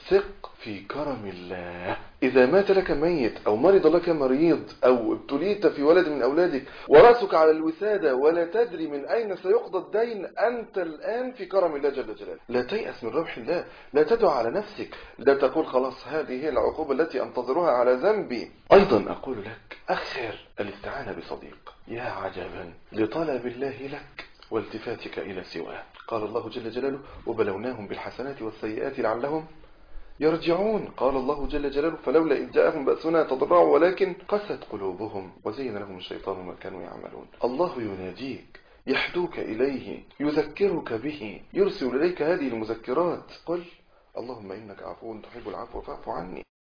ثق في كرم الله. إذا مات لك ميت أو مرض لك مريض أو ابتليت في ولد من أولادك ورأسك على الوسادة ولا تدري من أين سيقضى الدين، أنت الآن في كرم الله جل جلاله. لا تيأس من روح الله، لا تدعو على نفسك، لا تقول خلاص هذه هي العقوبة التي أنتظرها على ذنبي. أيضا أقول لك أخر الاستعانة بصديق. يا عجبا لطلب الله لك والتفاتك إلى سواه. قال الله جل جلاله وبلوناهم بالحسنات والسيئات لعلهم يرجعون. قال الله جل جلاله فلولا إذ جاءهم بأسنا تضرعوا ولكن قست قلوبهم وزين لهم الشيطان ما كانوا يعملون. الله يناديك، يحدوك إليه، يذكرك به، يرسل إليك هذه المذكرات. قل اللهم إنك عفو تحب العفو فاعف عني.